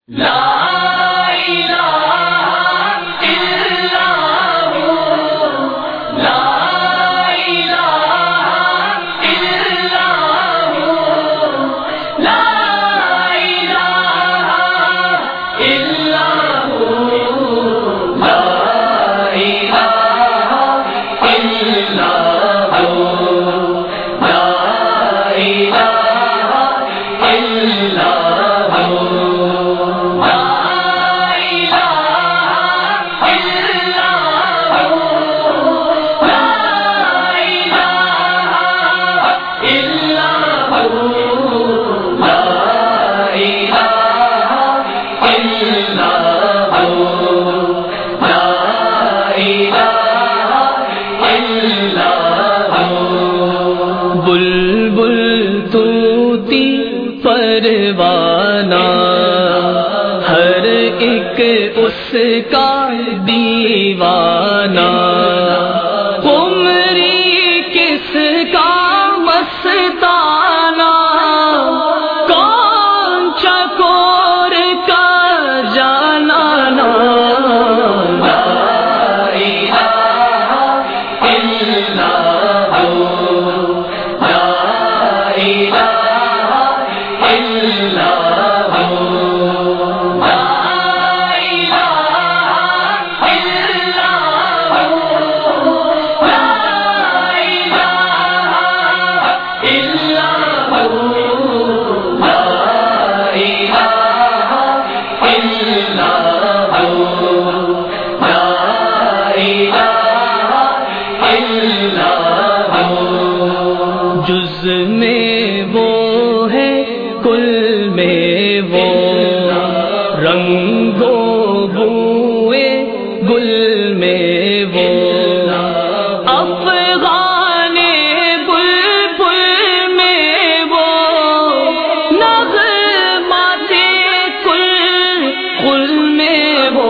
بلبل طوطی پروانہ ہر ایک اس کا دیوانہ، قمری کس کا مستانہ، کون چکور کا جانانا، جز میں وہ ہے کل میں وہ، رنگ و بوئے گل میں وہ، افغان بلبل میں وہ، نغمات کل میں وہ،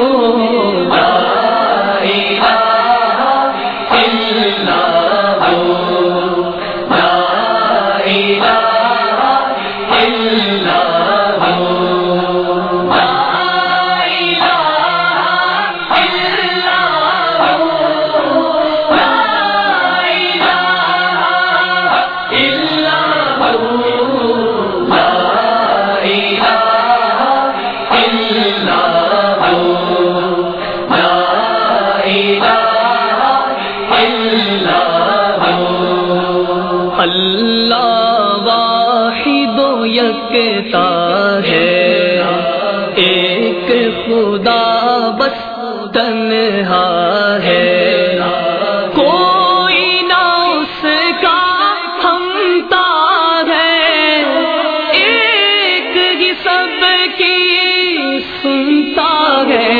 اللہ واحد و یکتا ہے، ایک خدا بس تنہا ہے، کوئی نہ اس کا ہمتا ہے، ایک ہی سب کی سنتا ہے،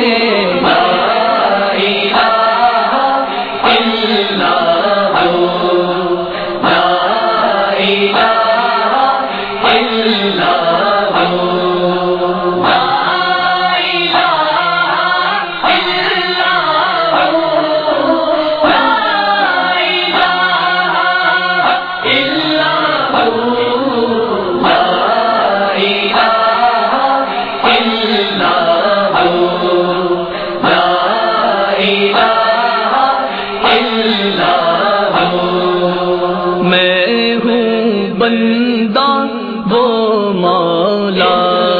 میں ہوں بندہ وہ مولا،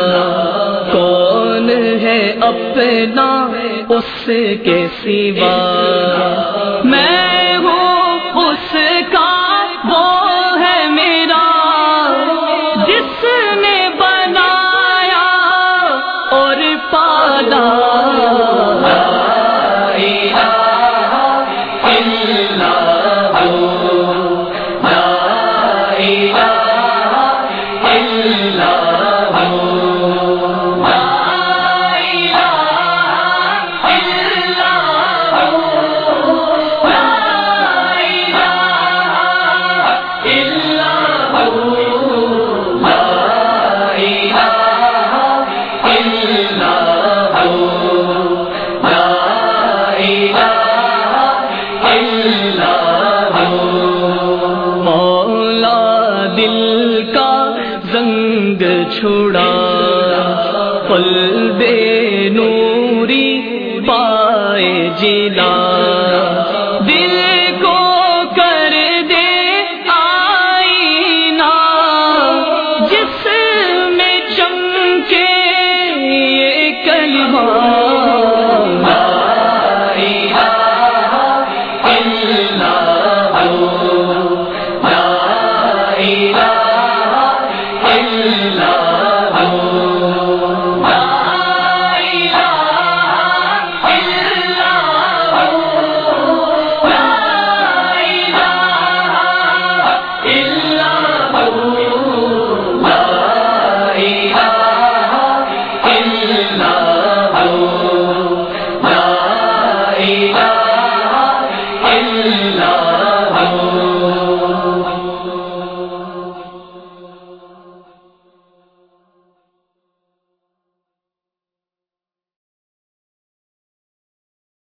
کون ہے اپنا اس کے سوا، میں ہوں اس کا وہ ہے میرا، جس نے بنایا اور پالا، مولا دل کا زنگ چھڑا قلب نوری پائے جلا، دل کو کر دے آئینہ جس میں چمکے یہ کلمہ، لا